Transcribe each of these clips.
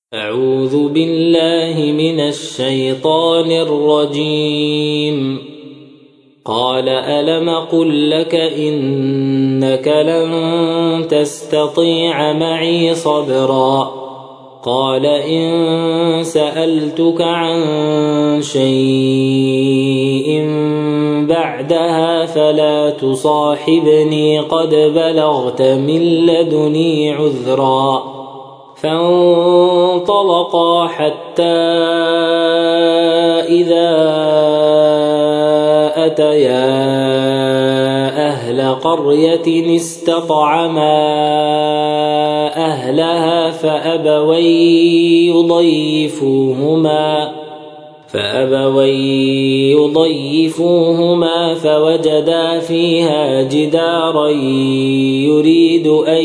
أعوذ بالله من الشيطان الرجيم. قال ألم قل لك إنك لن تستطيع معي صبرا. قال إن سألتك عن شيء بعدها فلا تصاحبني قد بلغت من لدني عذرا. فانطلقا حتى إذا أتيا أهل قرية استطعما أهلها فأبوا يضيفوهما فوجدا فيها جدارا يريد أن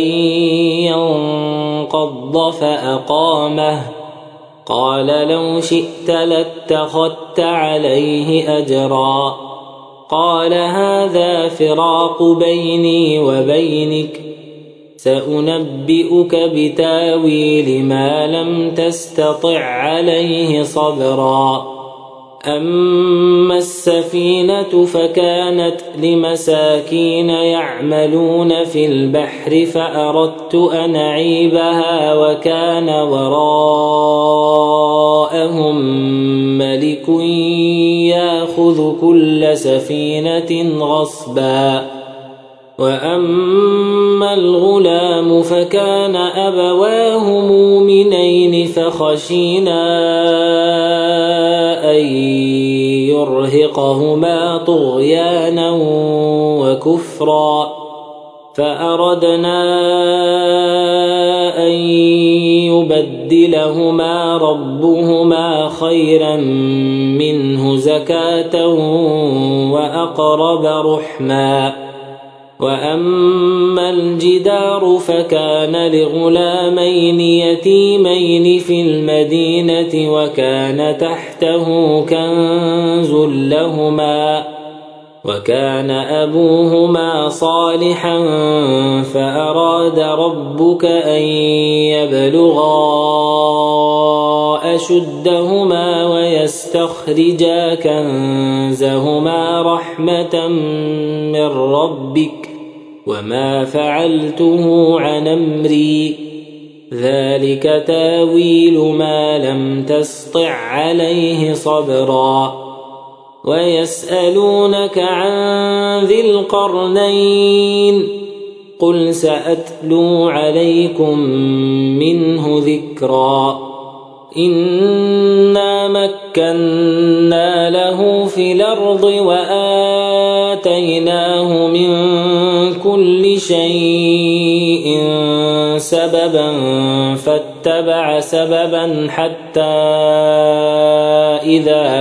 ينقض فأقامه. قال لو شئت لاتخذت عليه أجرا. قال هذا فراق بيني وبينك، سأنبئك بتاويل ما لم تستطع عليه صبرا. أما السفينة فكانت لمساكين يعملون في البحر فأردت أن أعيبها وكان وراءهم ملك يأخذ كل سفينة غصبا. وأما الغلام فكان أبواه مؤمنين فخشينا أن يرهقهما طغيانا وكفرا، فأردنا أن يبدلهما ربهما خيرا منه زكاة وأقرب رحما. وأما الجدار فكان لغلامين يتيمين في المدينة وكان تحته كنز لهما وكان أبوهما صالحا فأراد ربك أن يبلغا أشدهما ويستخرجا كنزهما رحمة من ربك وما فعلته عن أمري، ذلك تاويل ما لم تسطع عليه صبرا. ويسألونك عن ذي القرنين قل سأتلو عليكم منه ذكرا. إنا مكنا له في الأرض وآتيناه من كل شيء سببا فاتبع سببا حتى إذا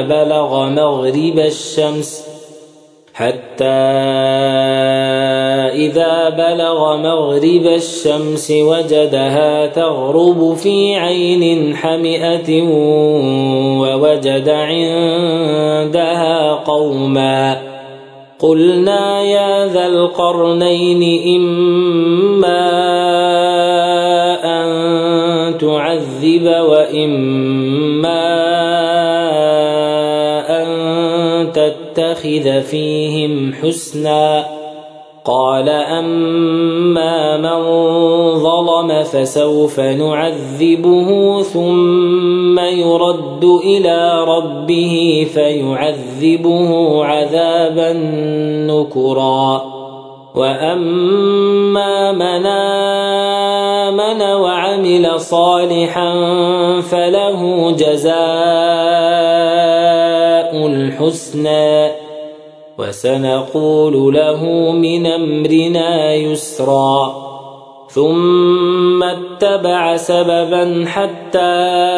بلغ مغرب الشمس وجدها تغرب في عين حمئة ووجد عندها قوما. قلنا يا ذا القرنين إما أن تعذب وإما أن تتخذ فيهم حسنا. قال أما من ظلم فسوف نعذبه ثم يرد إلى ربه فيعذبه عذابا نكرا. وأما من آمن وعمل صالحا فله جزاء الحسنى وسنقول له من أمرنا يسرا. ثم اتبع سببا حتى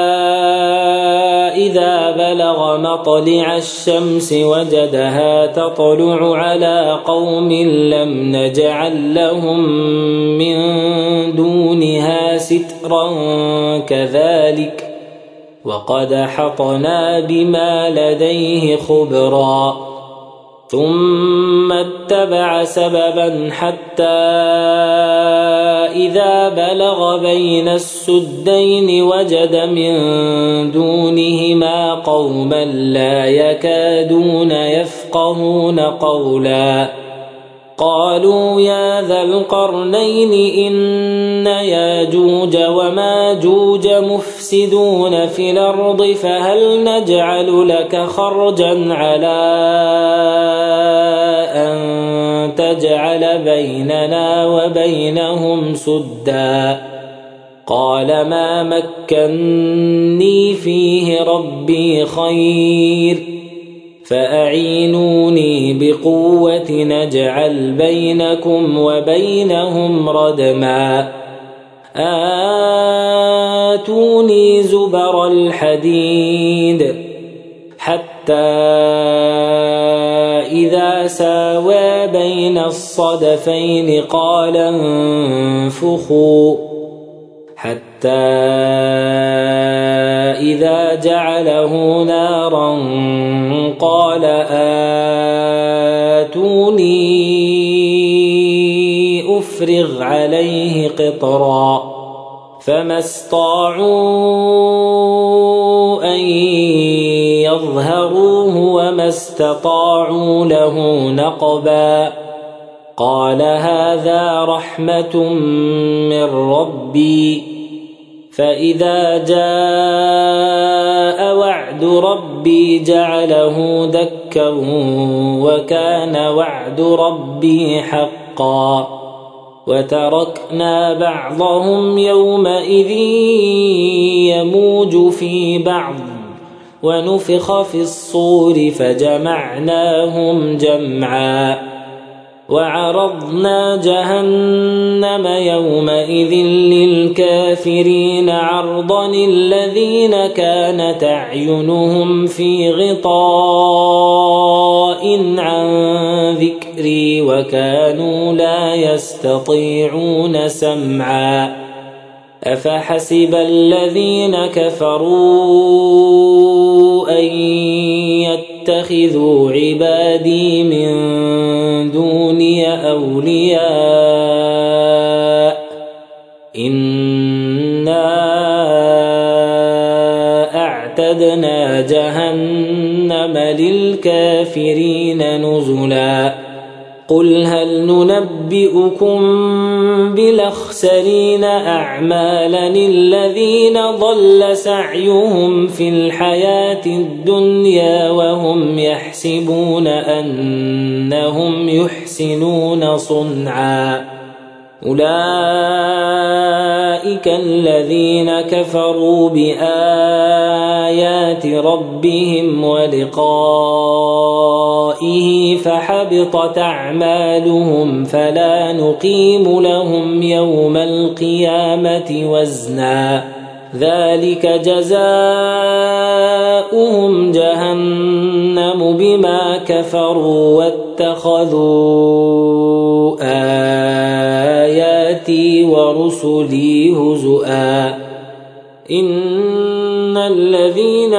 إذا بلغ مطلع الشمس وجدها تطلع على قوم لم نجعل لهم من دونها سترا كذلك وقد أحطنا بما لديه خبرا. ثم اتبع سببا حتى إذا بلغ بين السدين وجد من دونهما قوما لا يكادون يفقهون قولا قالوا يا ذا القرنين إن ياجوج وماجوج مفسدون في الأرض فهل نجعل لك خرجا على أن تجعل بيننا وبينهم سدا قال ما مكني فيه ربي خير فأعينوني بقوة نجعل بينكم وبينهم ردما آتوني زبر الحديد حتى إذا ساوى بين الصدفين قال انفخوا حتى إذا جعله نارا قال آتوني أفرغ عليه قطرا فما استطاعوا أن يظهروه وما استطاعوا له نقبا قال هذا رحمة من ربي فإذا جاء وعد ربي جعله دكا وكان وعد ربي حقا وتركنا بعضهم يومئذ يموج في بعض ونفخ في الصور فجمعناهم جمعا وعرضنا جهنم يومئذ للكافرين عرضا الذين كانت أعينهم في غطاء عن ذكري وكانوا لا يستطيعون سمعا أفحسب الذين كفروا أن يتخذوا عبادي من دوني أولياء إنا أعتدنا جهنم للكافرين نزلا قل هل ننبئكم بالأخسرين أعمالا الذين ضل سعيهم في الحياة الدنيا وهم يحسبون أنهم يحسنون صنعا أولئك الذين كفروا بآيات ربهم ولقائه فحبطت أعمالهم فلا نقيم لهم يوم القيامة وزنا ذلك جزاؤهم جهنم بما كفروا واتخذوا آياتي ورسلي هزؤا إن الذين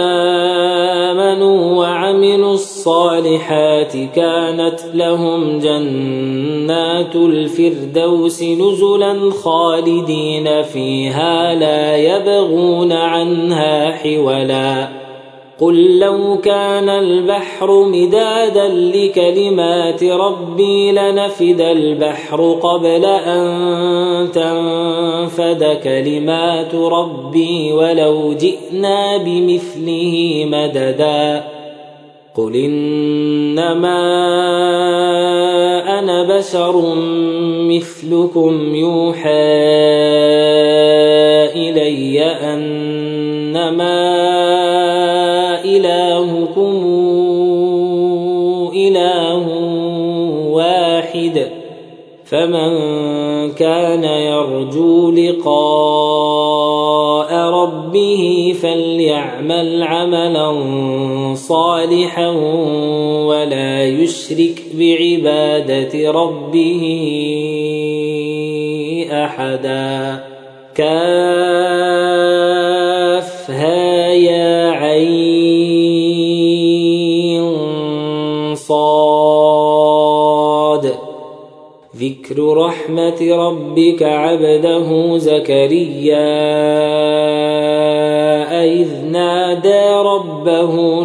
آمنوا وعملوا الصالحات كانت لهم جنات الفردوس نزلا خالدين فيها لا يبغون عنها حولا قل لو كان البحر مدادا لكلمات ربي لنفد البحر قبل أن تنفد كلمات ربي ولو جئنا بمثله مددا قل إنما أنا بشر مثلكم يوحى إلي أنما إلهكم إله واحد فمن كان يرجو لقاء ربه فليعمل عملا صالحا ولا يشرك بعبادة ربه أحدا كافها يا عين صاد ذكر ذكر رحمة ربك عبده زكريا إذ نادى ربه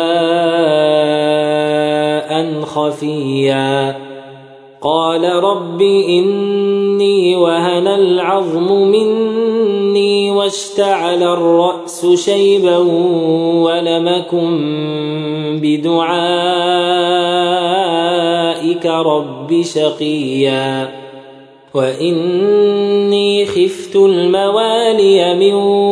نداء خفيا قال رب إني وهن العظم مني واشتعل الرأس شيبا ولم أكن بدعائك رب شقيا وإني خفت الموالي من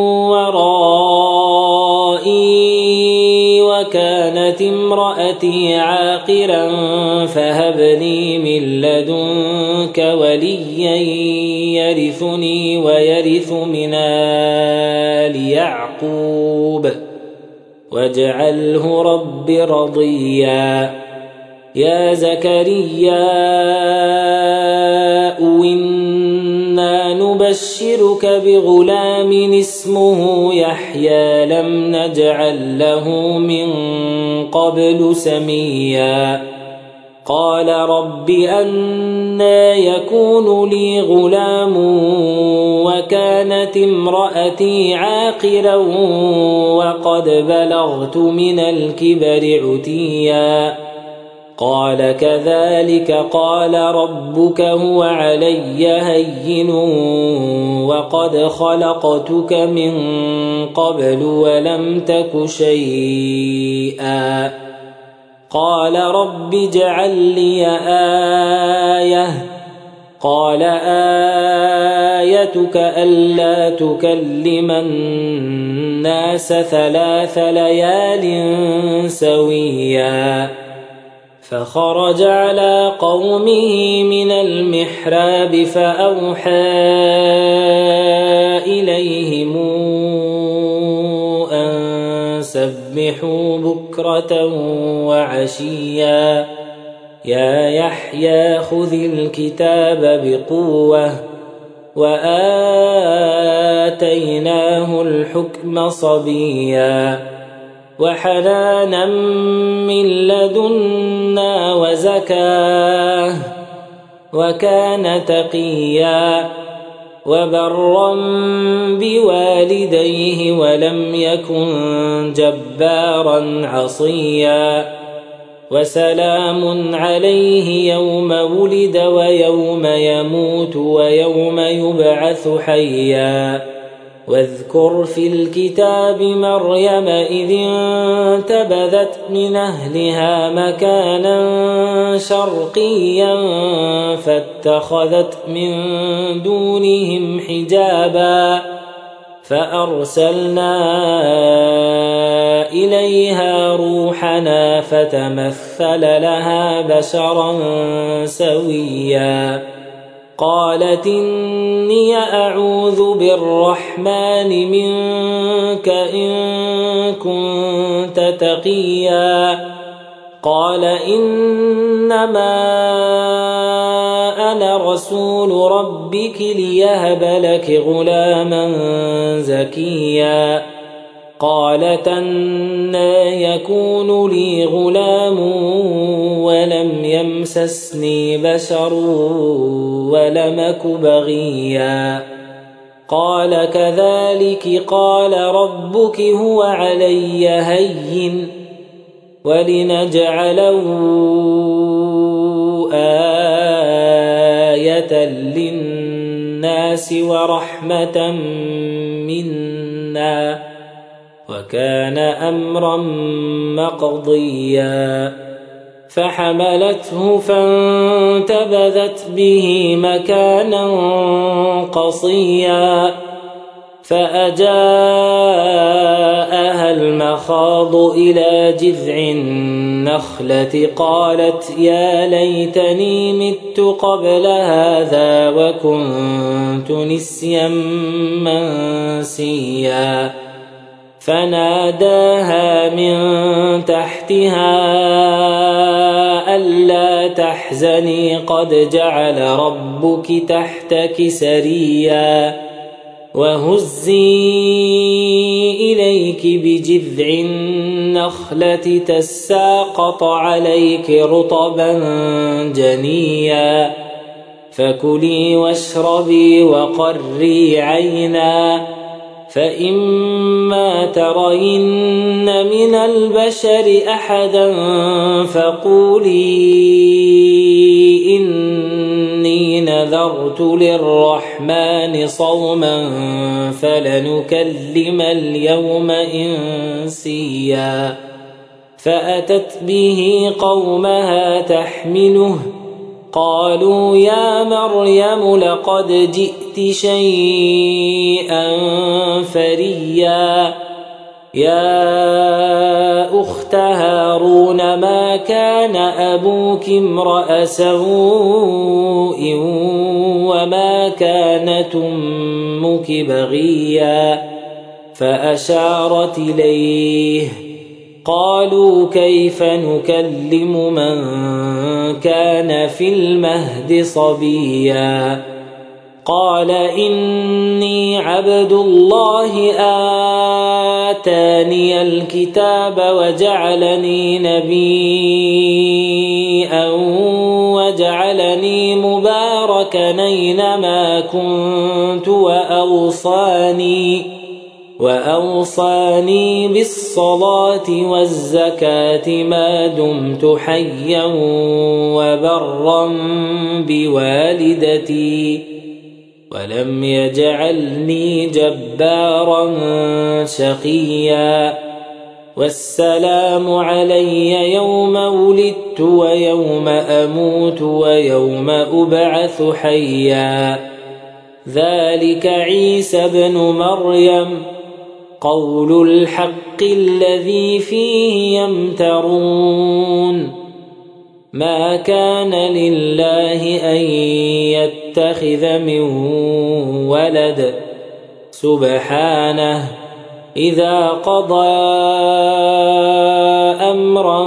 ورائي وكانت امرأتي عاقرا فهب لي من لدنك وليا يرثني ويرث من آل يعقوب واجعله رب رضيا يا زكريا إنا نبشرك بغلام اسمه يحيى لم نجعل له من قبل سميا قال رب أنى يكون لي غلام وكانت امرأتي عاقرا وقد بلغت من الكبر عتيا قال كذلك قال ربك هو علي هين وقد خلقتك من قبل ولم تك شيئا قال رب اجعل لي آية قال آيتك ألا تكلم الناس 3 ليال سويا فخرج على قومه من المحراب فأوحى إليهم أن سبحوا بكرة وعشيا يا يحيى خذ الكتاب بقوة وآتيناه الحكم صبيا وحنانا من لدنا وزكاه وكان تقيا وبرا بوالديه ولم يكن جبارا عصيا وسلام عليه يوم ولد ويوم يموت ويوم يبعث حيا واذكر في الكتاب مريم إذ انتبذت من أهلها مكانا شرقيا فاتخذت من دونهم حجابا فأرسلنا إليها روحنا فتمثل لها بشرا سويا قالت إني أعوذ بالرحمن منك إن كنت تقيا قال إنما أنا رسول ربك ليهب لك غلاما زكيا قالت أنى يكون لي غلام ولم يمسسني بشر ولم أك بغيا قال كذلك قال ربك هو علي هين ولنجعله آية للناس ورحمة منا وكان أمرا مقضيا فحملته فانتبذت به مكانا قصيا فأجاءها المخاض إلى جذع النخلة قالت يا ليتني مت قبل هذا وكنت نسيا منسيا فناداها من تحتها ألا تحزني قد جعل ربك تحتك سريا وهزي إليك بجذع النخلة تساقط عليك رطبا جنيا فكلي واشربي وقري عينا فإما ترين من البشر أحدا فقولي إني نذرت للرحمن صوما فلنكلم اليوم إنسيا فأتت به قومها تحمله قالوا يا مريم لقد جئت شيئا فريا يا أخت هارون ما كان أبوك امرأ سوء وما كانت أمك بغيا فأشارت إليه قالوا كيف نكلم من كان في المهد صبيا قال إني عبد الله آتاني الكتاب وجعلني نبيا وجعلني مباركا أينما كنت وأوصاني بالصلاة والزكاة ما دمت حيا وبرا بوالدتي ولم يجعلني جبارا شقيا والسلام علي يوم ولدت ويوم أموت ويوم أبعث حيا ذلك عيسى ابن مريم قول الحق الذي فيه يمترون ما كان لله أن يتخذ من ولد سبحانه إذا قضى أمرا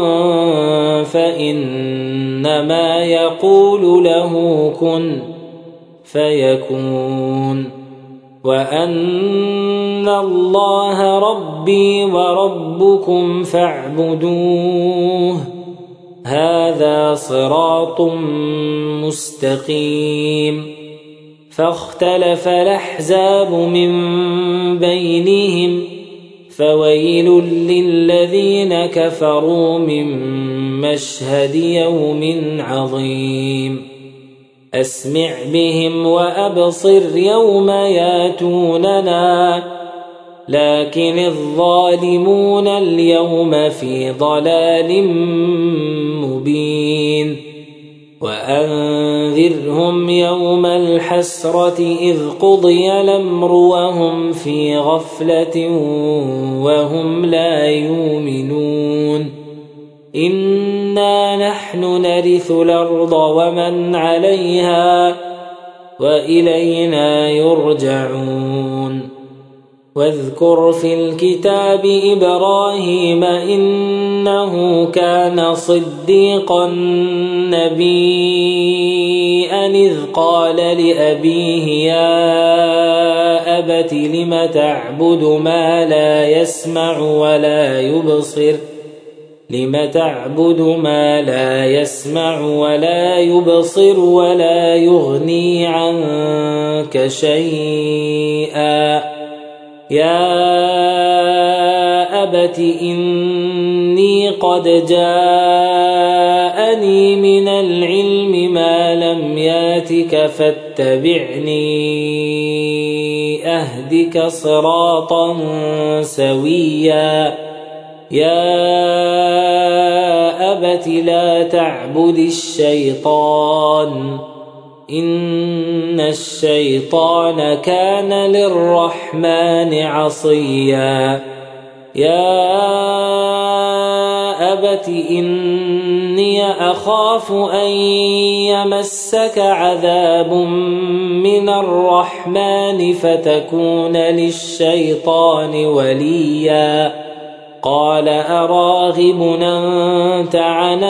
فإنما يقول له كن فيكون وأن الله ربي وربكم فاعبدوه هذا صراط مستقيم فاختلف الأحزاب من بينهم فويل للذين كفروا من مشهد يوم عظيم أسمع بهم وأبصر يوم ياتوننا لكن الظالمون اليوم في ضلال مبين وأنذرهم يوم الحسرة إذ قضي الأمر وهم في غفلة وهم لا يؤمنون إنا نحن نرث الأرض ومن عليها وإلينا يرجعون واذكر في الكتاب إبراهيم إنه كان صديقا نبيا إذ قال لأبيه يا أبت لم تعبد ما لا يسمع ولا يبصر ولا يبصر ولا يغني عنك شيئا يا أبت إني قد جاءني من العلم ما لم ياتك فاتبعني أهدك صراطا سويا يا أبت لا تعبد الشيطان إن الشيطان كان للرحمن عصيا يا أبت إني أخاف أن يمسك عذاب من الرحمن فتكون للشيطان وليا قال أراغب أنت عن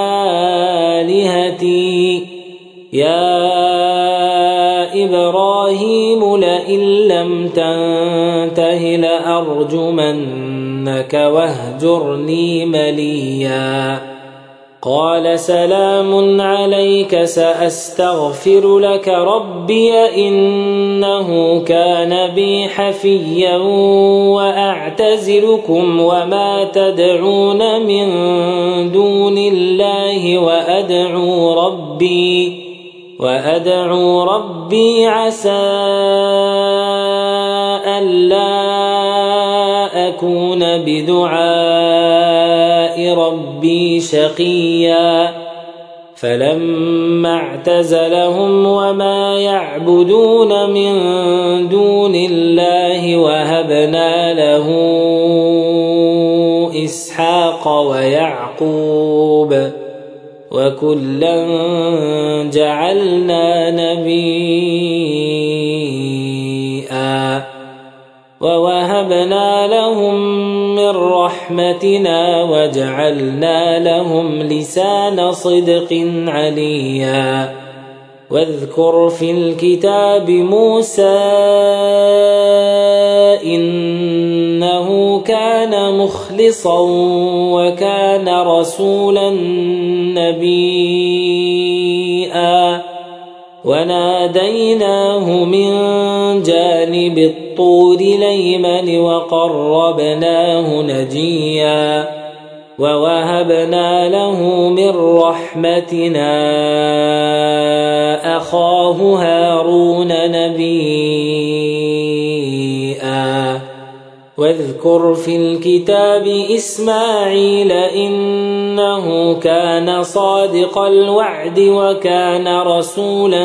آلهتي يا إبراهيم لئن لم تنته لأرجمنك واهجرني مليا قال سلام عليك سأستغفر لك ربي إنه كان بي حفيا وأعتزلكم وما تدعون من دون الله وأدعو ربي عسى ألا أكون بدعاء ربي شقيا فلما اعتزلهم وما يعبدون من دون الله وهبنا له إسحاق ويعقوب وكلا جعلنا نبيا ووهبنا لهم من رحمتنا وجعلنا لهم لسان صدق عليا واذكر في الكتاب موسى إنه كان مخلصا وكان رسولا نبيا وناديناه من جانب الطور الأيمن وقربناه نجيا ووهبنا له من رحمتنا أخاه هارون نبيا واذكر في الكتاب إسماعيل إنه كان صادق الوعد وكان رسولا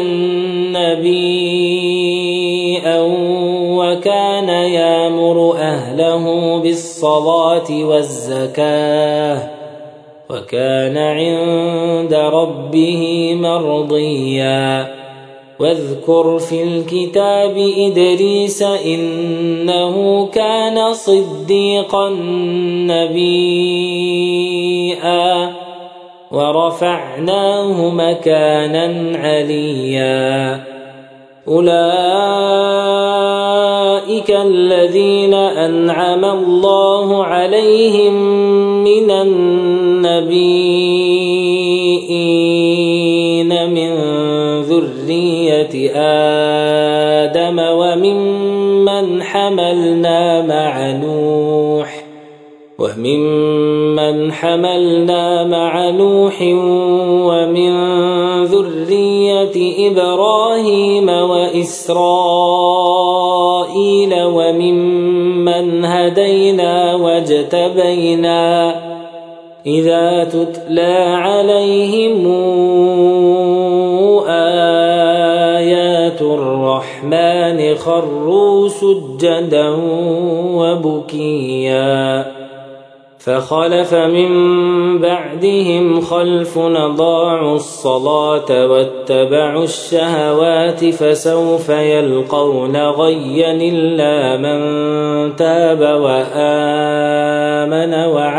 نبيا وكان يأمر أهله بالصلاة والزكاة وكان عند ربه مرضيا واذكر في الكتاب إدريس إنه كان صديقا نبيا ورفعناه مكانا عليا أولئك الذين أنعم الله عليهم من النبيين من ذرية آدم وممن حملنا مع نوح ومن ذرية إبراهيم وإسرائيل وممن هدينا واجتبينا إذا تتلى عليهم آيات الرحمن خروا سجدا وبكيا فخلف من بعدهم خلف أضاعوا الصلاة واتبعوا الشهوات فسوف يلقون غيا إلا من تاب وآمن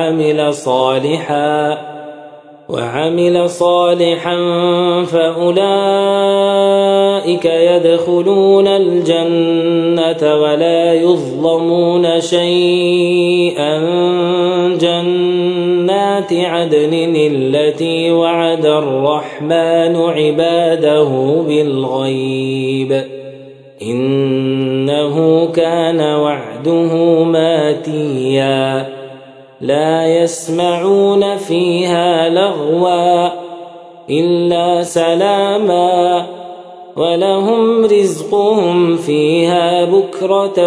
وعمل صالحا فأولئك يدخلون الجنة ولا يظلمون شيئا جنات عدن التي وعد الرحمن عباده بالغيب إنه كان وعده ماتيا لا يسمعون فيها لغوا إلا سلاما ولهم رزقهم فيها بكرة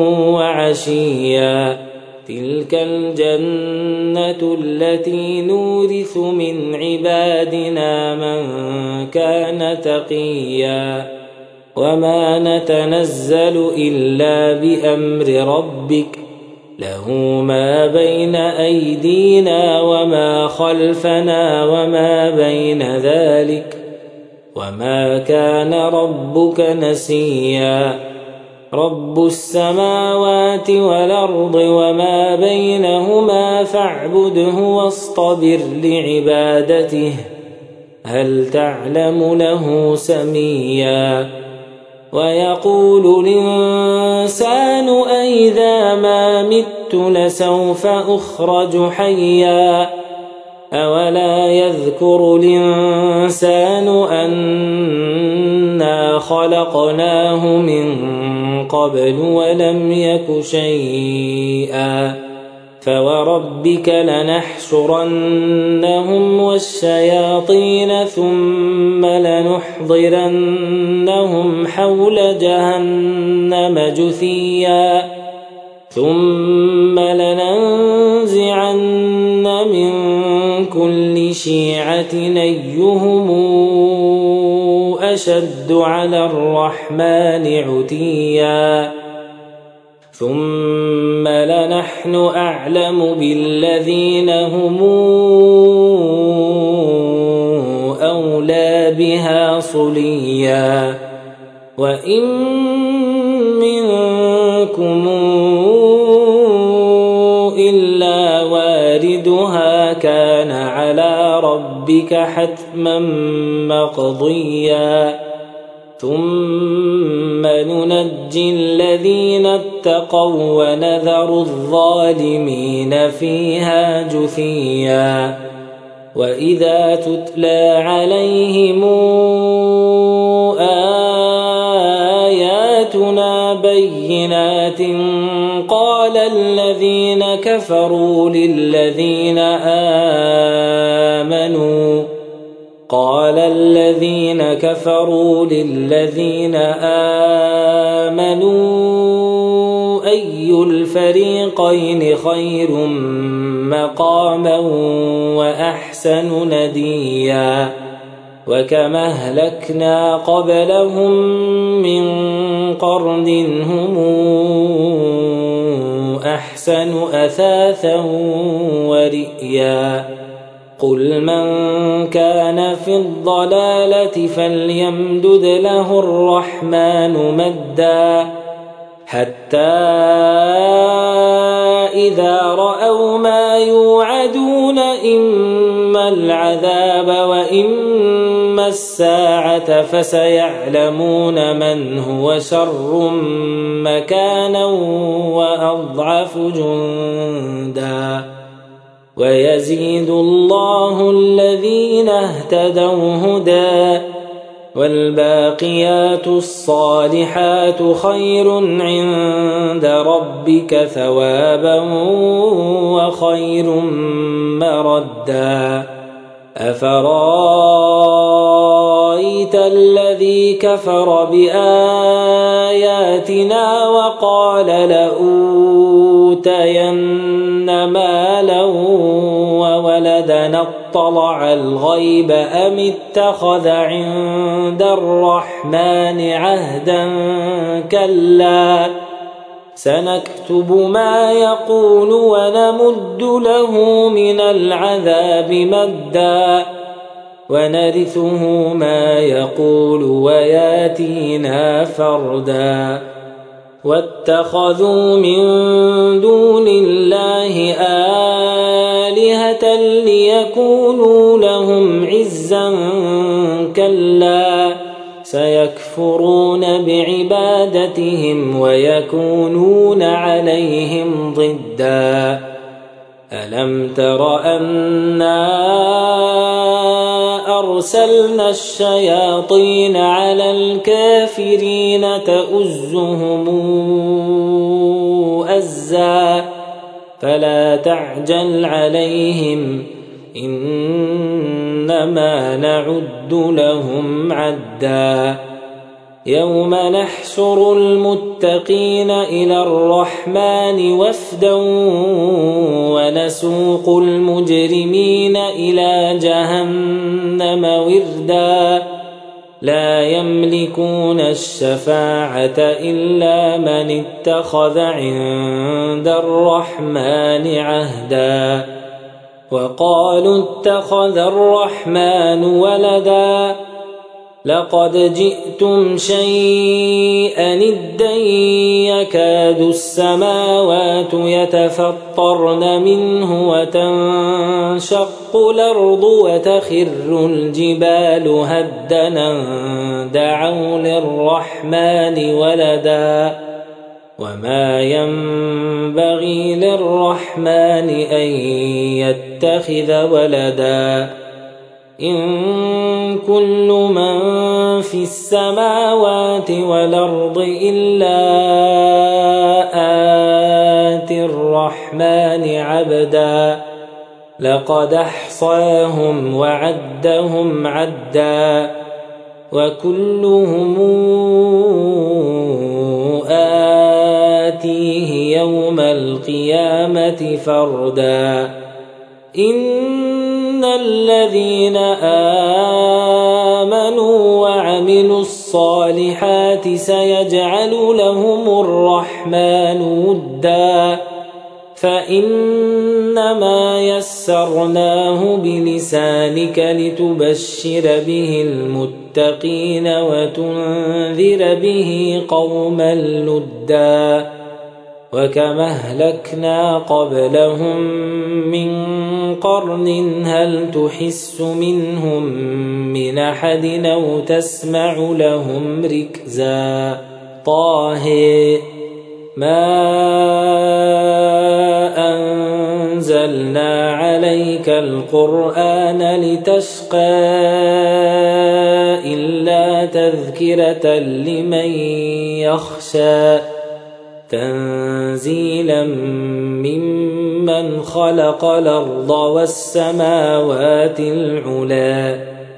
وعشيا تلك الجنة التي نورث من عبادنا من كان تقيا وما نتنزل إلا بأمر ربك له ما بين أيدينا وما خلفنا وما بين ذلك وما كان ربك نسيا رب السماوات والأرض وما بينهما فاعبده واصطبر لعبادته هل تعلم له سميا ويقول الإنسان أإذا ما مت لسوف أخرج حيا أولا يذكر الإنسان أنا خلقناه من قبل ولم يك شيئا فوربك لنحشرنهم والشياطين ثم لنحضرنهم حول جهنم جثيا ثم لننزعن من كل شيعة أيهم أشد على الرحمن عتيا ثم لنحن أعلم بالذين هم أولى بها صليا وإن منكم إلا واردها كان على ربك حتما مقضيا ثم ننجي الذين اتقوا ونذر الظالمين فيها جثيا وإذا تتلى عليهم آياتنا بينات قال الذين كفروا للذين آمنوا أي الفريقين خير مقاما وأحسن نديا وكما أهلكنا قبلهم من قرن هم أحسن أثاثا ورئيا قل من كان في الضلالة فليمدد له الرحمن مدا حتى إذا رأوا ما يوعدون إما العذاب وإما الساعة فسيعلمون من هو شر مكانا وأضعف جندا ويزيد الله الذين اهتدوا هدى والباقيات الصالحات خير عند ربك ثوابا وخير مردا أفرأيت الذي كفر بآياتنا وقال لأوتين مالا وولدا اطلع الغيب أم اتخذ عند الرحمن عهدا كلا سنكتب ما يقول ونمد له من العذاب مدا ونرثه ما يقول وياتينا فردا واتخذوا من دون الله آلهة ليكونوا لهم عزا كلا سيكفرون بعبادتهم ويكونون عليهم ضدا ألم تر أنا أرسلنا الشياطين على الكافرين تؤزهم أزا فلا تعجل عليهم إنما نعد لهم عدا يوم نحشر المتقين إلى الرحمن وفدا ونسوق المجرمين إلى جهنم وردا لا يملكون الشفاعة إلا من اتخذ عند الرحمن عهدا وقالوا اتخذ الرحمن ولدا لقد جئتم شيئا إدا يكاد السماوات يتفطرن منه وتنشق الأرض وتخر الجبال هدنا دعوا للرحمن ولدا وما ينبغي للرحمن أن يتخذ ولدا إن كل من في السماوات والأرض إلا آتي الرحمن عبدا لقد أحصاهم وعدهم عدا وكلهم آتيه يوم القيامة فردا إن الذين آمنوا وعملوا الصالحات سيجعل لهم الرحمن ودا فإنما يسرناه بلسانك لتبشر به المتقين وتنذر به قوما لدا وكما أهلكنا قبلهم من قرن هل تحس منهم من أحد أو تسمع لهم ركزا طه ما أنزلنا عليك القرآن لتشقى إلا تذكرة لمن يخشى تنزيلا ممن خلق الأرض والسماوات العلا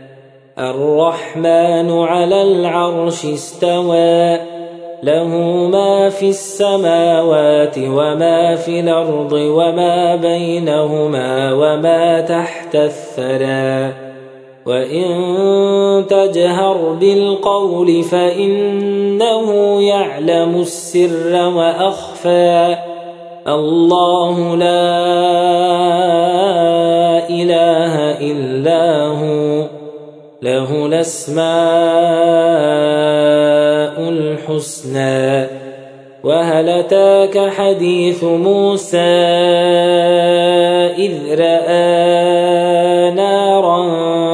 الرحمن على العرش استوى له ما في السماوات وما في الأرض وما بينهما وما تحت الثرى وإن تجهر بالقول فإنه يعلم السر وأخفى الله لا إله إلا هو له الأسماء الحسنى وهل أتاك حديث موسى إذ رأى نارا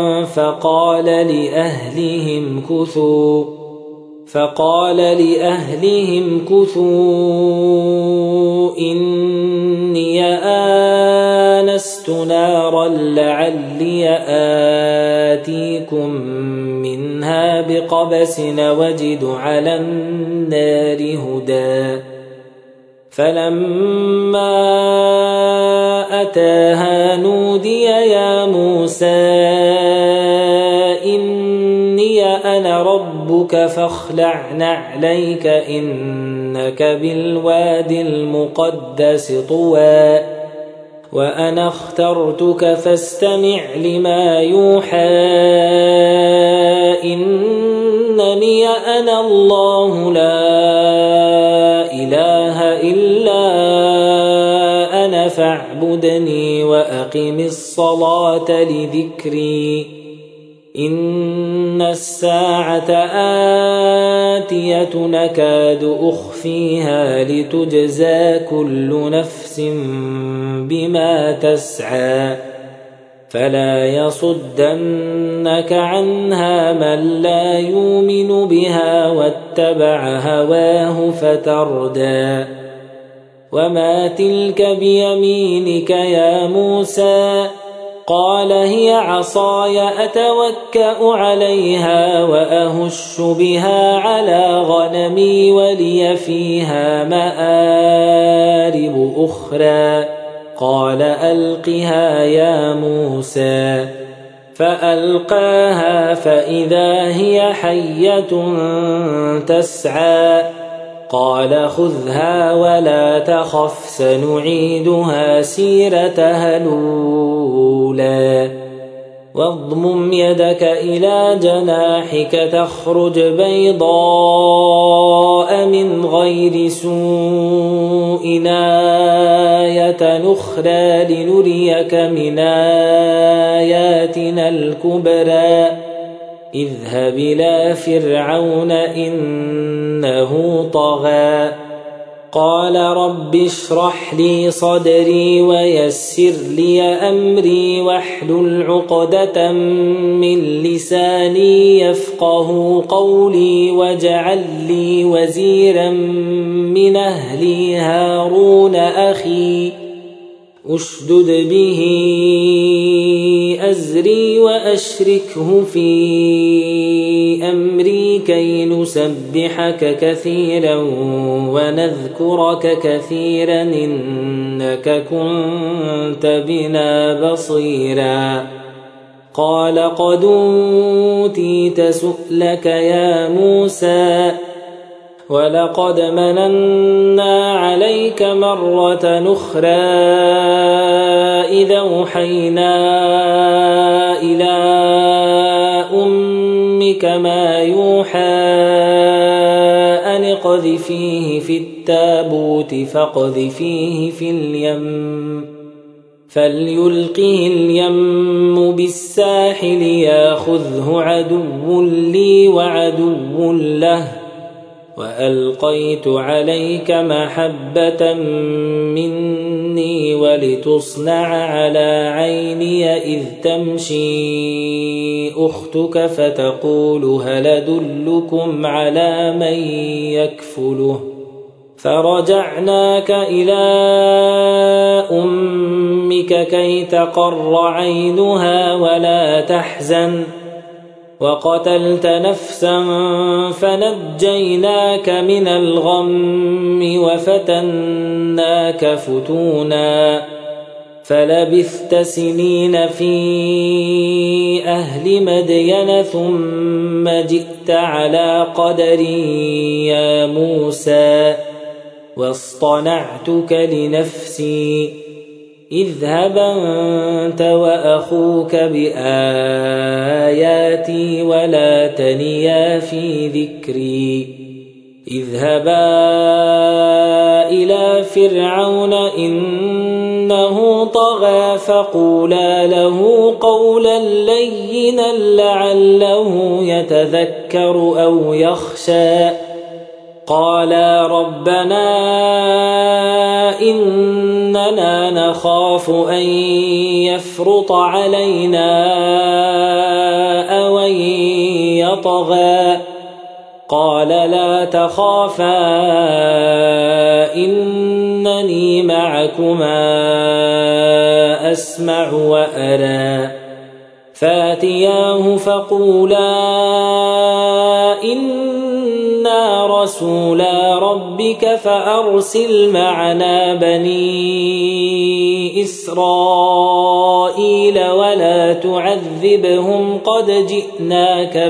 فقال لأهلهم كثوا إني آنست نارا لعلي آتيكم منها بقبس وجد على النار هدى فلما أتاها نودي يا موسى إني أنا ربك فاخلع نعليك إنك بالوادي المقدس طوى وأنا اخترتك فاستمع لما يوحى إنني أنا الله لا إله إلا أنا فاعبدني وأقم الصلاة لذكري إن الساعة آتية نكاد أخفيها لتجزى كل نفس بما تسعى فلا يصدنك عنها من لا يؤمن بها واتبع هواه فتردى وما تلك بيمينك يا موسى قال هي عصاي أتوكأ عليها وأهش بها على غنمي ولي فيها مآرب أخرى قال ألقها يا موسى فألقاها فإذا هي حية تسعى قال خذها ولا تخف سنعيدها سيرتها الأولى واضمم يدك إلى جناحك تخرج بيضاء من غير سوء آية أخرى لنريك من آياتنا الكبرى اذهب إلى فرعون إنه طغى قال رب اشرح لي صدري ويسر لي أمري واحلل عقدة من لساني يفقه قولي واجعل لي وزيرا من أهلي هارون أخي أشدد به أزري وأشركه في أمري كي نسبحك كثيرا ونذكرك كثيرا إنك كنت بنا بصيرا قال قد أوتيت سؤلك يا موسى ولقد مننا عليك مرة أخرى إذا أوحينا إلى أمك ما يوحى أن اقذفيه في التابوت فاقذفيه في اليم فليلقه اليم بالساحل ياخذه عدو لي وعدو له وألقيت عليك محبة مني ولتصنع على عيني إذ تمشي أختك فتقول هل أدلكم على من يكفله فرجعناك إلى أمك كي تقر عينها ولا تحزن وقتلت نفسا فنجيناك من الغم وفتناك فتونا فلبثت سنين في أهل مدين ثم جئت على قدري يا موسى واصطنعتك لنفسي اذهب أنت وأخوك بآياتي ولا تنيا في ذكري اذهبا إلى فرعون إنه طغى فقولا له قولا لينا لعله يتذكر أو يخشى قالا ربنا إننا نخاف أن يفرط علينا أو أن يطغى قال لا تخافا إنني معكما أسمع وأرى فاتياه فقولا إنا رسولا ربك فأرسل معنا بني إسرائيل ولا تعذبهم قد جئناك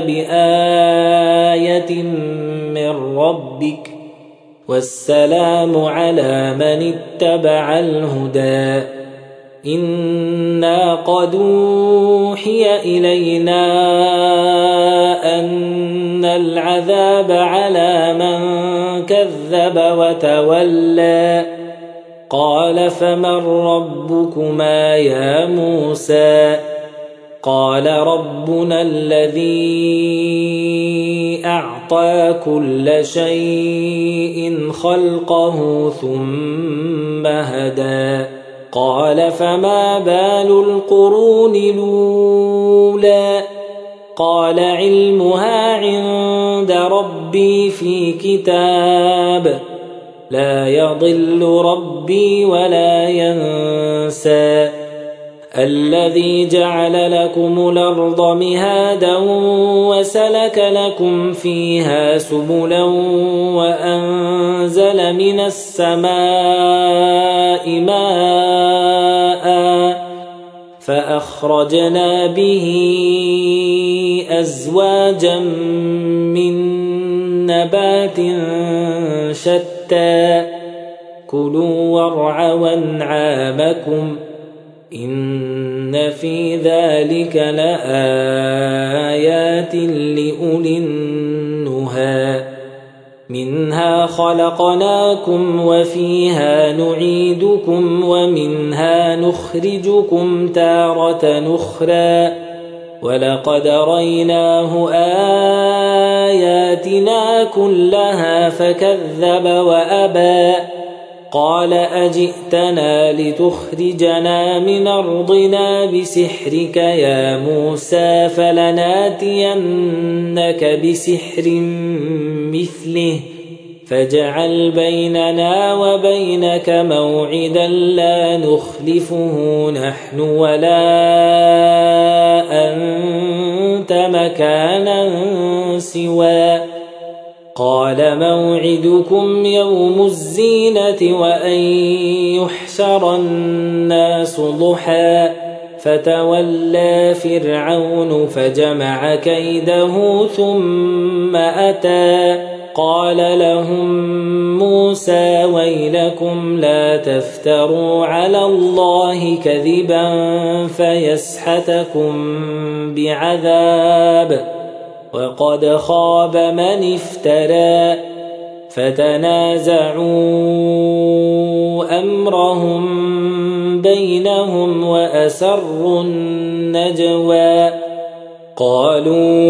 بآية من ربك والسلام على من اتبع الهدى إنا قد أوحي إلينا أن العذاب على من كذب وتولى قال فمن ربكما يا موسى قال ربنا الذي أعطى كل شيء خلقه ثم هدى قال فما بال القرون الأولى قال علمها عند ربي في كتاب لا يضل ربي ولا ينسى الذي جعل لكم الأرض مهادا وسلك لكم فيها سبلا وأنزل من السماء ماء فأخرجنا به أزواجا من نبات شتى كلوا وارعوا أنعامكم إن في ذلك لآيات لأولي النهى منها خلقناكم وفيها نعيدكم ومنها نخرجكم تارة أخرى ولقد ريناه آياتنا كلها فكذب وأبى قال أجئتنا لتخرجنا من أرضنا بسحرك يا موسى فلناتينك بسحر مثله فاجعل بيننا وبينك موعدا لا نخلفه نحن ولا أنت مكانا سوى قال موعدكم يوم الزينة وأن يحشر الناس ضحى فتولى فرعون فجمع كيده ثم أتى قال لهم موسى ويلكم لا تفتروا على الله كذبا فيسحتكم بعذاب وقد خاب من افترى فتنازعوا أمرهم بينهم وأسروا النجوى قالوا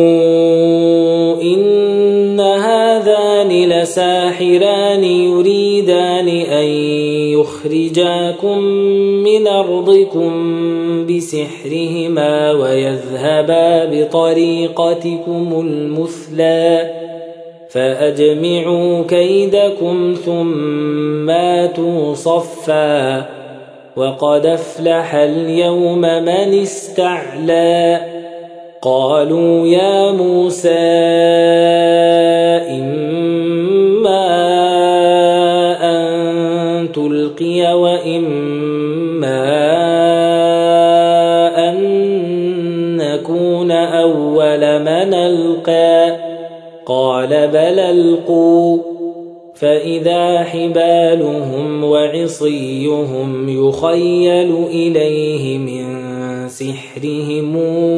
إن هذان لساحران يريدان أن يخرجاكم من أرضكم بسحرهما ويذهبا بطريقتكم المثلى فأجمعوا كيدكم ثم آتوا صفا وقد أفلح اليوم من استعلى قالوا يا موسى إما أن تلقي وإما أن نكون أول من ألقى قال بل ألقوا فإذا حبالهم وعصيهم يخيل إليه من سحرهم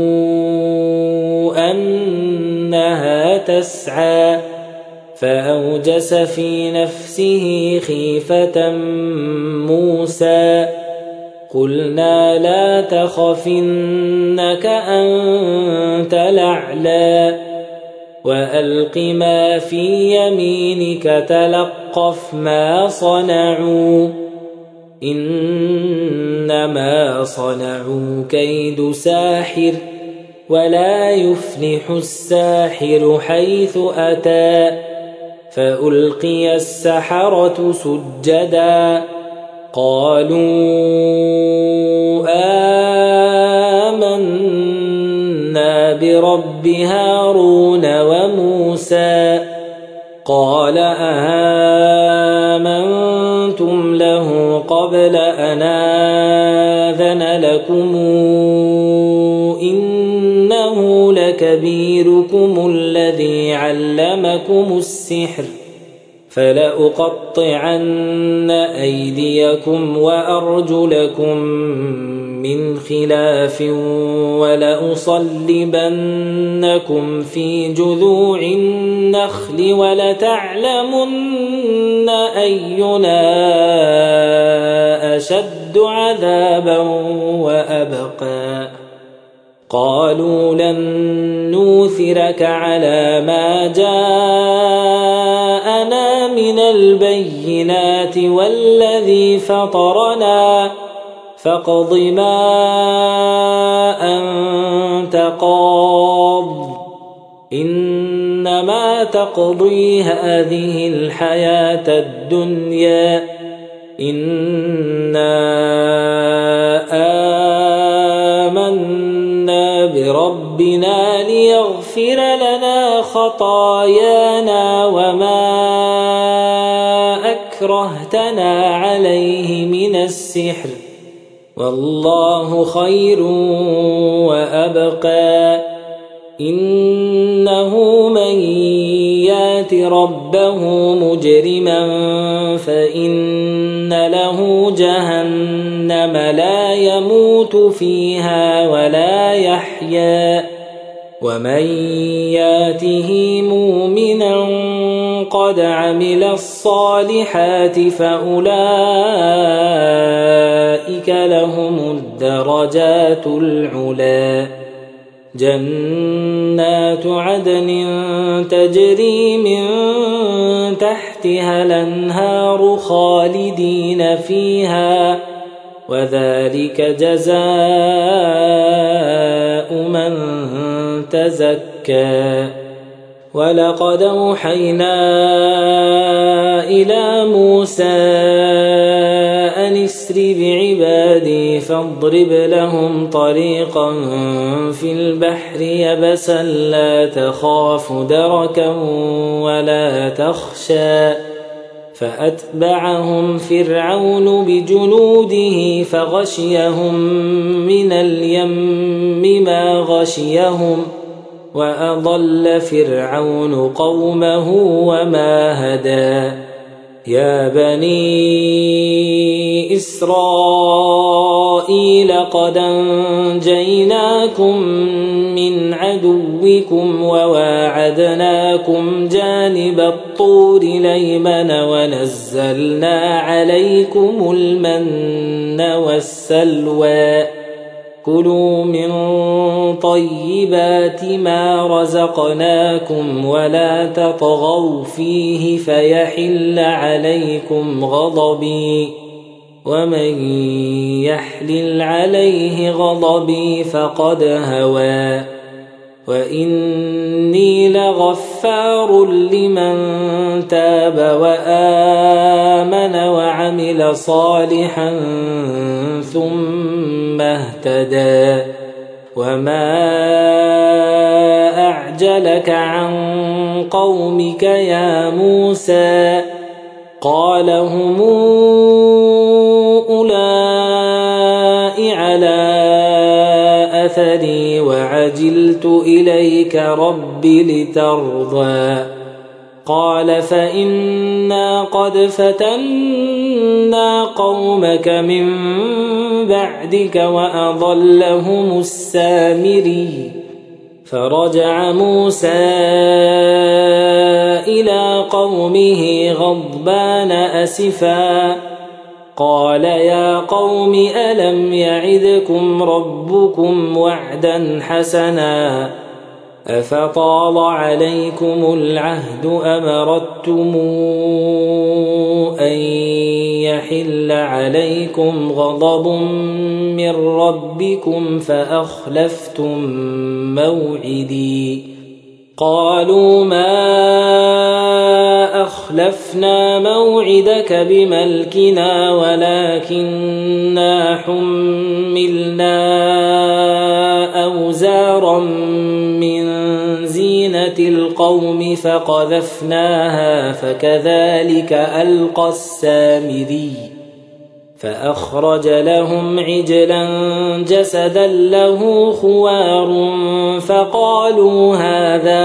أنها تسعى فأوجس في نفسه خيفة موسى قلنا لا تخف إنك أنت الأعلى وألق ما في يمينك تلقف ما صنعوا إنما صنعوا كيد ساحر ولا يفلح الساحر حيث أتى فألقي السحرة سجدا قالوا آمنا برب هارون وموسى قال آمنتم له قبل أن آذن لكم إنه لكبيركم الذي علمكم السحر فلأقطعن أيديكم وأرجلكم من خلاف ولأصلبنكم في جذوع النخل ولتعلمن أينا أشد عذابا وأبقى قالوا لن نوثرك على ما جاءنا من البينات والذي فطرنا فاقض ما أنت قاض إنما تقضي هذه الحياة الدنيا إنا آمنا بربنا ليغفر لنا خطايانا وما أكرهتنا عليه من السحر والله خير وأبقى إنه من يات ربه مجرما فإن له جهنم لا يموت فيها ولا يحيا ومن ياته مؤمنا قد عمل الصالحات فأولئك لهم الدرجات العلى جنات عدن تجري من تحت تحتها الأنهار خالدين فيها وذلك جزاء من تزكى ولقد أوحينا إلى موسى أن اسر بعبادي فاضرب لهم طريقا في البحر يبسا لا تخاف دركا ولا تخشى فأتبعهم فرعون بجنوده فغشيهم من اليم ما غشيهم وأضل فرعون قومه وما هدى يا بني إسرائيل قد أنجيناكم من عدوكم وواعدناكم جانب الطور الأيمن ونزلنا عليكم المن والسلوى كلوا من طيبات ما رزقناكم ولا تطغوا فيه فيحل عليكم غضبي ومن يحلل عليه غضبي فقد هوى وإني لغفار لمن تاب وآمن وعمل صالحا ثم اهتدى وما أعجلك عن قومك يا موسى قال هم أولئك على أثري وعجلت إليك رب لترضى قال فإنا قد فتنا قومك من بعدك وأضلهم السامري فرجع موسى إلى قومه غضبان أسفا قال يا قوم ألم يعدكم ربكم وعدا حسنا أفطال عليكم العهد أم أردتم أن يحل عليكم غضب من ربكم فأخلفتم موعدي قالوا ما أخلفنا موعدك بملكنا ولكننا حملنا أوزارا من زينة القوم فقذفناها فكذلك ألقى السامري فأخرج لهم عجلا جسدا له خوار فقالوا هذا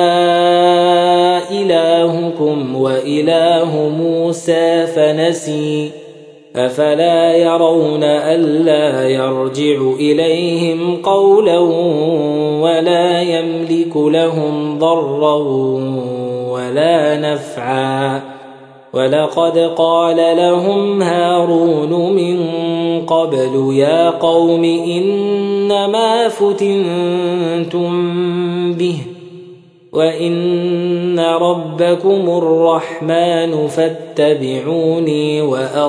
إلهكم وإله موسى فنسي أفلا يرون ألا يرجع إليهم قولا ولا يملك لهم ضرا ولا نفعا ولقد قال لهم هارون من قبل يا قوم إنما فتنتم به وإن ربكم الرحمن فاتبعوني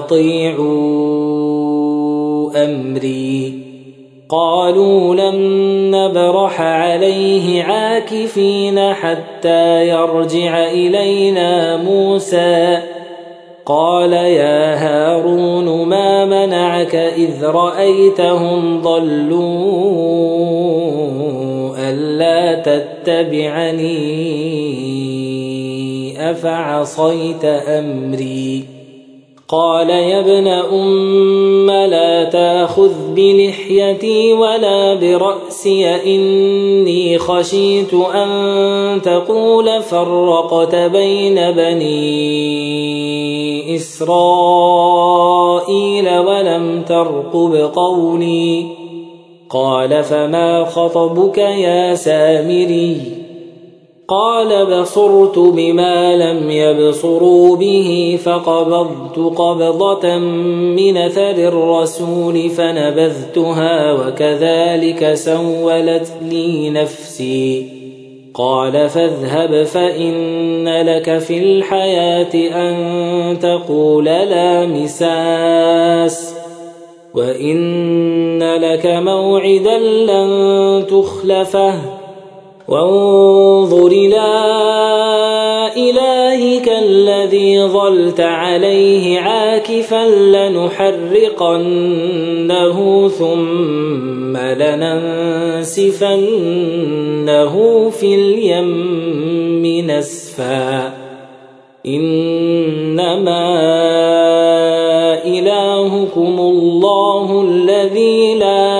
وأطيعوا أمري قالوا لن نبرح عليه عاكفين حتى يرجع إلينا موسى قال يا هارون ما منعك إذ رأيتهم ضلوا ألا تتبعني أفعصيت أمري قال يا ابن أم لا تأخذ بلحيتي ولا برأسي إني خشيت أن تقول فرقت بين بني إسرائيل ولم ترقب قولي قال فما خطبك يا سامري قال بصرت بما لم يبصروا به فقبضت قبضة من أثر الرسول فنبذتها وكذلك سولت لي نفسي قال فاذهب فإن لك في الحياة أن تقول لا مساس وإن لك موعدا لن تخلفه وانظر إلى إلهك الذي ظلت عليه عاكفا لنحرقنه ثم لننسفنه في اليم نسفا إنما إلهكم الله الذي لا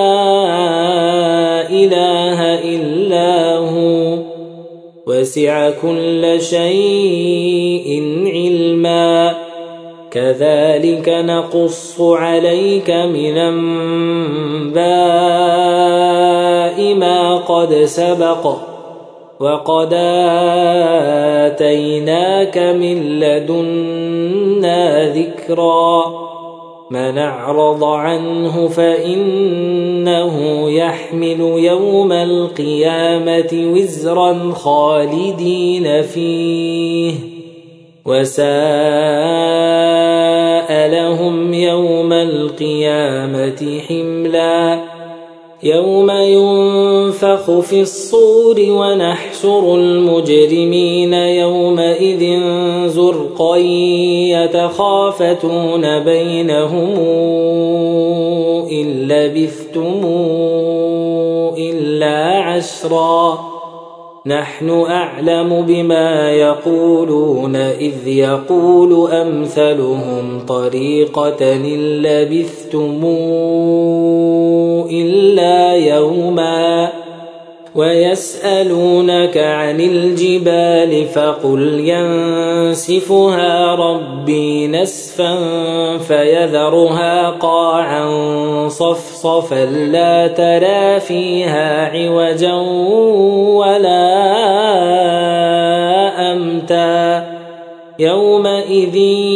إله إلا هو وسع كل شيء علما كذلك نقص عليك من أنباء ما قد سبق وقد آتيناك من لدنا ذكرا من أعرض عنه فإنه يحمل يوم القيامة وزرا خالدين فيه وساء لهم يوم القيامة حملا يوم ينفخ في الصور ونحشر المجرمين يومئذ زرقا يتخافتون بينهم إن لبثتم إلا عشرا نحن أعلم بما يقولون إذ يقول أمثلهم طريقة إن لبثتم إلا يوما ويسألونك عن الجبال فقل ينسفها ربي نسفا فيذرها قاعا صفصفا لا ترى فيها عوجا ولا أمتا يومئذ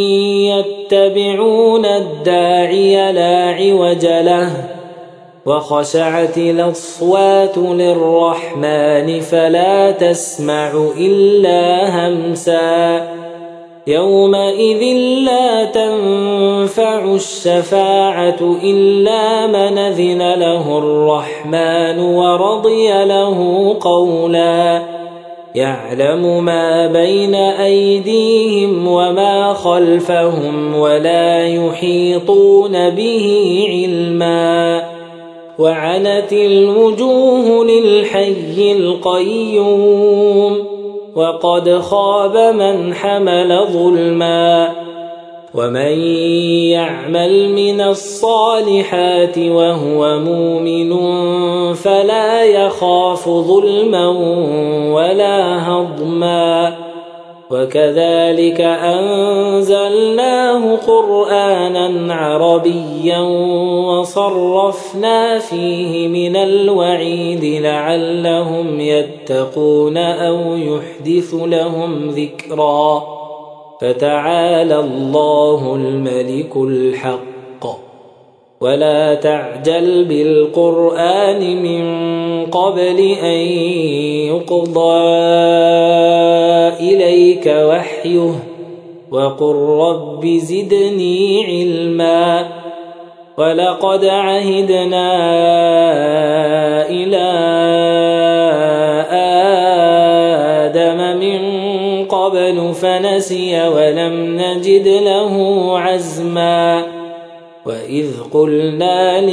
يتبعون الداعي لا عوج له وخشعت الأصوات للرحمن فلا تسمع إلا همسا يومئذ لا تنفع الشفاعة إلا من أذن له الرحمن ورضي له قولا يعلم ما بين أيديهم وما خلفهم ولا يحيطون به علما وعنت الوجوه للحي القيوم وقد خاب من حمل ظلما ومن يعمل من الصالحات وهو مؤمن فلا يخاف ظلما ولا هضما وكذلك أنزلناه قرآنا عربيا وصرفنا فيه من الوعيد لعلهم يتقون أو يحدث لهم ذكرا فتعالى الله الملك الحق ولا تعجل بالقرآن من قبل أن يقضى إليك وحيه وقل رب زدني علما ولقد عهدنا إلى آدم من قبل فنسي ولم نجد له عزما وإذ قلنا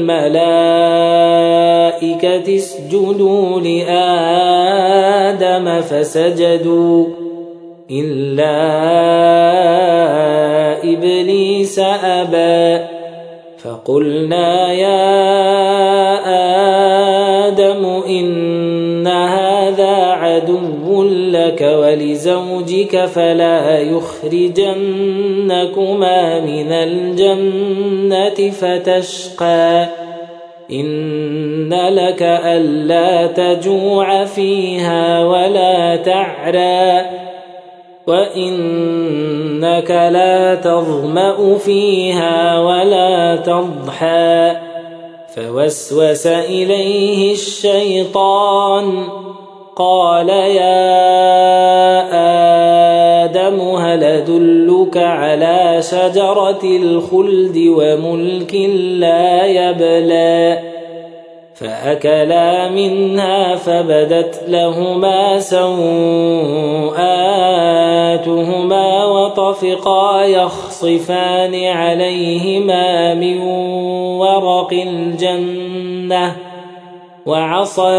للملائكة اسجدوا لآدم فسجدوا إلا إبليس أبى فقلنا يا آدم إن هذا عدو لك ولزوجك فلا يخرجنكما من الجنة فتشقى إن لك ألا تجوع فيها ولا تعرى وإنك لا تظمأ فيها ولا تضحى فوسوس إليه الشيطان قال يا آدم هل أدلك على شجرة الخلد وملك لا يبلى فأكلا منها فبدت لهما سوآتهما وطفقا يخصفان عليهما من ورق الجنة وعصى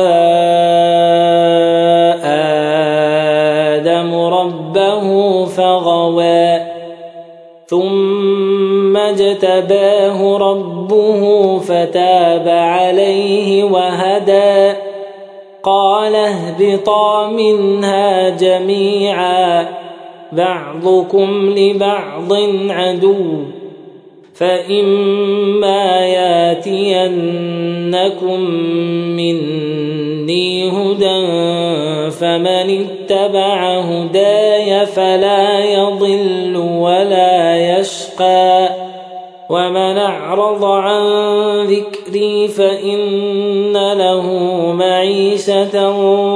آدم ربه فغوى ثم اجتباه ربه فتاب عليه وهدى قال اهبطا منها جميعا بعضكم لبعض عدو فإما ياتينكم مني هدى فمن اتبع هداي فلا يضل ولا يشقى ومن أعرض عن ذكري فإن له معيشة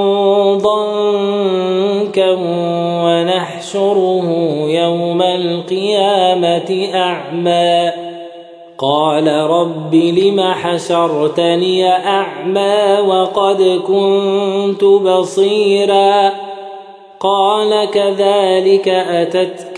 ضنكا ونحشره يوم القيامة أعمى قال رب لم حشرتني أعمى وقد كنت بصيرا قال كذلك أتتك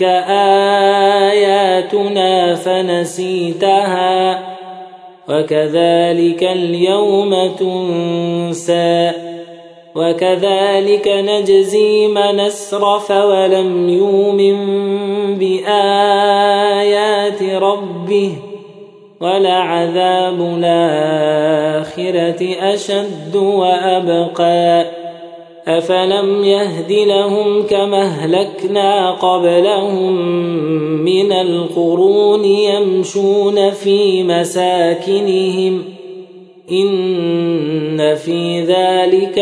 آياتنا فنسيتها وكذلك اليوم تنسى وكذلك نجزي من أسرف ولم يؤمن بآيات ربه ولعذاب الآخرة أشد وأبقى أفلم يهد لهم كما أهلكنا قبلهم من القرون يمشون في مساكنهم إن في ذلك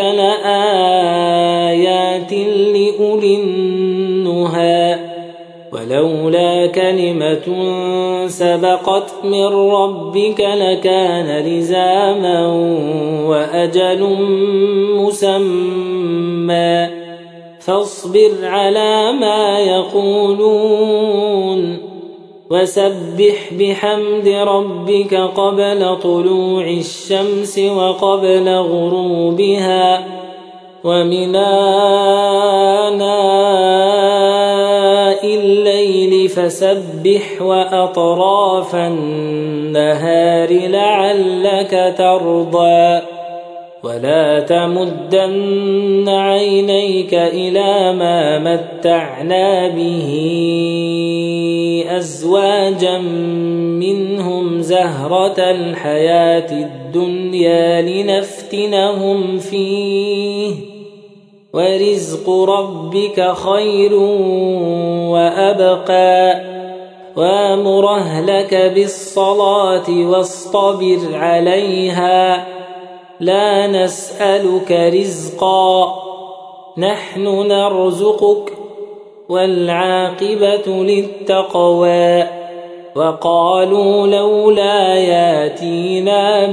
لآيات لأولي النهى ولولا كلمة سبقت من ربك لكان لزاما وأجل مسمى فاصبر على ما يقولون وسبح بحمد ربك قبل طلوع الشمس وقبل غروبها ومن آناء الليل فسبح وأطراف النهار لعلك ترضى ولا تمدن عينيك إلى ما متعنا به أزواجا منهم زهرة الحياة الدنيا لنفتنهم فيه ورزق ربك خير وأبقى وامر أهلك بالصلاة واصطبر عليها لا نسألك رزقا نحن نرزقك والعاقبة للتقوى وقالوا لولا ياتينا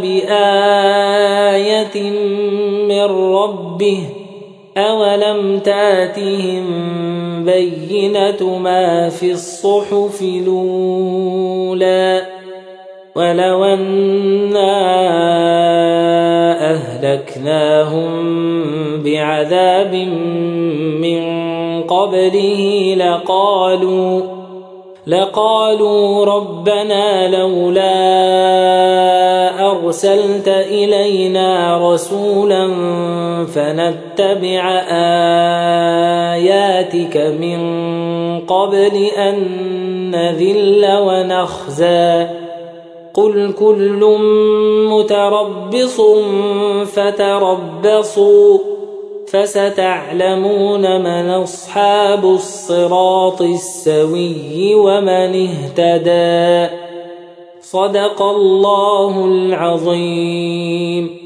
بآية من ربه أولم تاتهم بينة ما في الصحف الأولى ولو أنا أهلكناهم بعذاب من قبله لقالوا ربنا لولا أرسلت إلينا رسولا فنتبع آياتك من قبل أن نذل ونخزى قل كل متربص فتربصوا فستعلمون من أصحاب الصراط السوي ومن اهتدى صدق الله العظيم.